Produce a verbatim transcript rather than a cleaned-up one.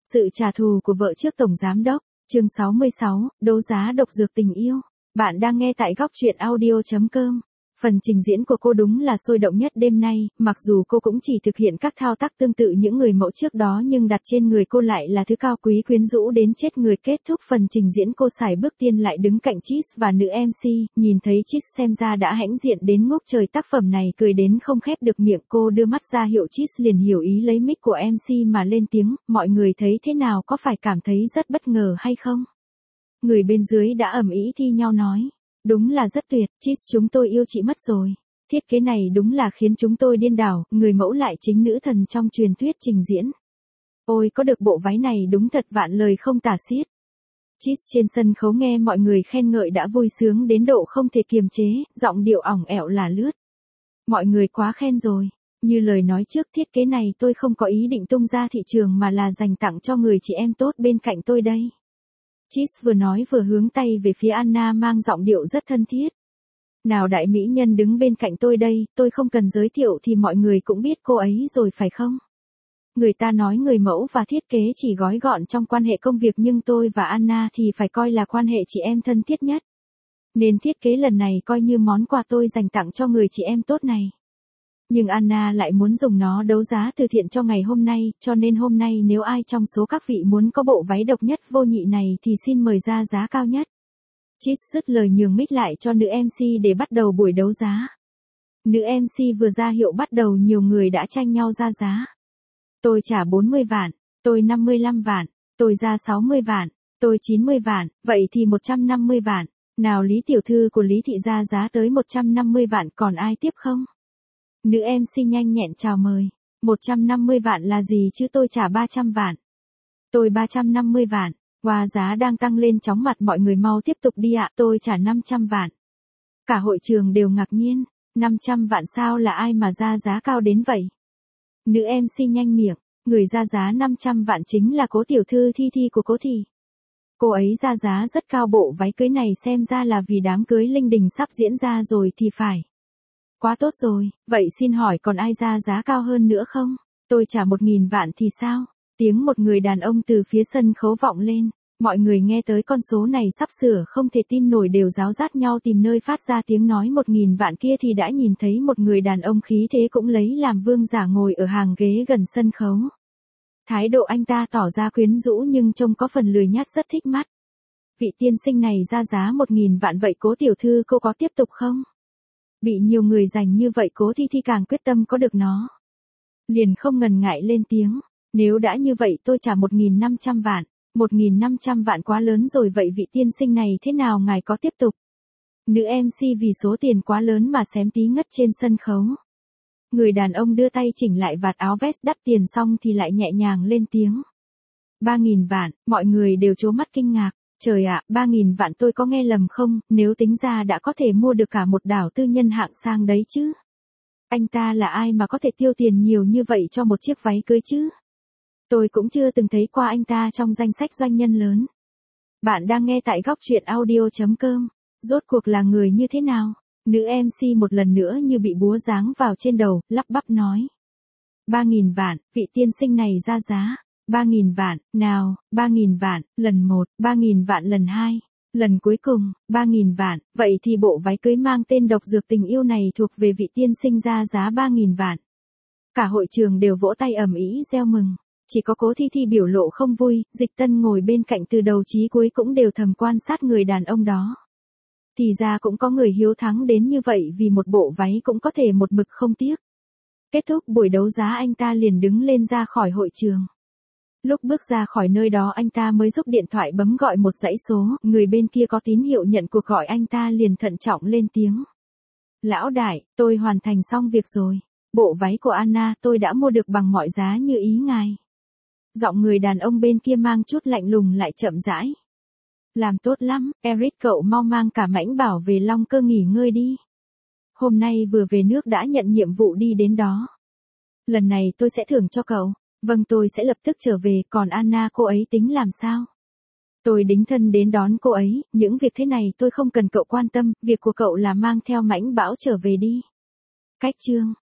Sự trả thù của vợ trước tổng giám đốc, chương sáu mươi sáu, đấu giá độc dược tình yêu. Bạn đang nghe tại góc truyện audio chấm com. Phần trình diễn của cô đúng là sôi động nhất đêm nay, mặc dù cô cũng chỉ thực hiện các thao tác tương tự những người mẫu trước đó nhưng đặt trên người cô lại là thứ cao quý quyến rũ đến chết người. Kết thúc phần trình diễn, cô xài bước tiên lại đứng cạnh Cheese và nữ em xê, nhìn thấy Cheese xem ra đã hãnh diện đến ngốc trời, tác phẩm này cười đến không khép được miệng. Cô đưa mắt ra hiệu Cheese liền hiểu ý, lấy mic của em xê mà lên tiếng, mọi người thấy thế nào, có phải cảm thấy rất bất ngờ hay không? Người bên dưới đã ầm ĩ thi nhau nói. Đúng là rất tuyệt, Cheese, chúng tôi yêu chị mất rồi. Thiết kế này đúng là khiến chúng tôi điên đảo, người mẫu lại chính nữ thần trong truyền thuyết trình diễn. Ôi, có được bộ váy này đúng thật vạn lời không tả xiết. Cheese trên sân khấu nghe mọi người khen ngợi đã vui sướng đến độ không thể kiềm chế, giọng điệu ỏng ẻo là lướt. Mọi người quá khen rồi. Như lời nói trước, thiết kế này tôi không có ý định tung ra thị trường mà là dành tặng cho người chị em tốt bên cạnh tôi đây. Cheese vừa nói vừa hướng tay về phía Anna mang giọng điệu rất thân thiết. Nào đại mỹ nhân đứng bên cạnh tôi đây, tôi không cần giới thiệu thì mọi người cũng biết cô ấy rồi phải không? Người ta nói người mẫu và thiết kế chỉ gói gọn trong quan hệ công việc, nhưng tôi và Anna thì phải coi là quan hệ chị em thân thiết nhất. Nên thiết kế lần này coi như món quà tôi dành tặng cho người chị em tốt này. Nhưng Anna lại muốn dùng nó đấu giá từ thiện cho ngày hôm nay, cho nên hôm nay nếu ai trong số các vị muốn có bộ váy độc nhất vô nhị này thì xin mời ra giá cao nhất. Cheese dứt lời nhường mic lại cho nữ em xê để bắt đầu buổi đấu giá. Nữ em xê vừa ra hiệu bắt đầu, nhiều người đã tranh nhau ra giá. Tôi trả bốn mươi vạn, tôi năm mươi lăm vạn, tôi ra sáu mươi vạn, tôi chín mươi vạn, vậy thì một trăm năm mươi vạn. Nào Lý tiểu thư của Lý thị ra giá tới một trăm năm mươi vạn, còn ai tiếp không? Nữ em xê nhanh nhẹn chào mời. một trăm năm mươi vạn là gì chứ, tôi trả ba trăm vạn. Tôi ba trăm năm mươi vạn. Qua giá đang tăng lên chóng mặt, mọi người mau tiếp tục đi ạ, tôi trả năm trăm vạn. Cả hội trường đều ngạc nhiên. năm trăm vạn sao, là ai mà ra giá cao đến vậy? Nữ em xê nhanh miệng. Người ra giá năm trăm vạn chính là cố tiểu thư Thi Thi của cố thị. Cô ấy ra giá rất cao, bộ váy cưới này xem ra là vì đám cưới linh đình sắp diễn ra rồi thì phải. Quá tốt rồi, vậy xin hỏi còn ai ra giá cao hơn nữa không? Tôi trả một nghìn vạn thì sao? Tiếng một người đàn ông từ phía sân khấu vọng lên. Mọi người nghe tới con số này sắp sửa không thể tin nổi, đều ráo rát nhau tìm nơi phát ra tiếng nói một nghìn vạn kia thì đã nhìn thấy một người đàn ông khí thế cũng lấy làm vương giả ngồi ở hàng ghế gần sân khấu. Thái độ anh ta tỏ ra quyến rũ nhưng trông có phần lười nhác, rất thích mắt. Vị tiên sinh này ra giá một nghìn vạn, vậy cố tiểu thư cô có tiếp tục không? Bị nhiều người giành như vậy, cố Thi Thi càng quyết tâm có được nó. Liền không ngần ngại lên tiếng. Nếu đã như vậy tôi trả một nghìn năm trăm vạn. một nghìn năm trăm vạn quá lớn rồi, vậy vị tiên sinh này thế nào, ngài có tiếp tục? Nữ em xê vì số tiền quá lớn mà xém tí ngất trên sân khấu. Người đàn ông đưa tay chỉnh lại vạt áo vest đắt tiền xong thì lại nhẹ nhàng lên tiếng. ba nghìn vạn, mọi người đều trố mắt kinh ngạc. Trời ạ, ba nghìn vạn tôi có nghe lầm không, nếu tính ra đã có thể mua được cả một đảo tư nhân hạng sang đấy chứ. Anh ta là ai mà có thể tiêu tiền nhiều như vậy cho một chiếc váy cưới chứ? Tôi cũng chưa từng thấy qua anh ta trong danh sách doanh nhân lớn. Bạn đang nghe tại góc truyện audio chấm com. Rốt cuộc là người như thế nào? Nữ em xê một lần nữa như bị búa giáng vào trên đầu, lắp bắp nói. ba nghìn vạn, vị tiên sinh này ra giá. ba nghìn vạn, nào, ba nghìn vạn, lần một, ba nghìn vạn lần hai, lần cuối cùng, ba nghìn vạn, vậy thì bộ váy cưới mang tên độc dược tình yêu này thuộc về vị tiên sinh ra giá ba nghìn vạn. Cả hội trường đều vỗ tay ầm ĩ reo mừng, chỉ có cố Thi Thi biểu lộ không vui, Dịch Tân ngồi bên cạnh từ đầu chí cuối cũng đều thầm quan sát người đàn ông đó. Thì ra cũng có người hiếu thắng đến như vậy, vì một bộ váy cũng có thể một mực không tiếc. Kết thúc buổi đấu giá, anh ta liền đứng lên ra khỏi hội trường. Lúc bước ra khỏi nơi đó anh ta mới rút điện thoại bấm gọi một dãy số, người bên kia có tín hiệu nhận cuộc gọi, anh ta liền thận trọng lên tiếng. Lão đại, tôi hoàn thành xong việc rồi. Bộ váy của Anna tôi đã mua được bằng mọi giá như ý ngài. Giọng người đàn ông bên kia mang chút lạnh lùng lại chậm rãi. Làm tốt lắm, Eric, cậu mau mang cả mãnh bảo về Long Cơ nghỉ ngơi đi. Hôm nay vừa về nước đã nhận nhiệm vụ đi đến đó. Lần này tôi sẽ thưởng cho cậu. Vâng, tôi sẽ lập tức trở về, còn Anna cô ấy tính làm sao? Tôi đính thân đến đón cô ấy, những việc thế này tôi không cần cậu quan tâm, việc của cậu là mang theo mãnh bảo trở về đi. Cách chương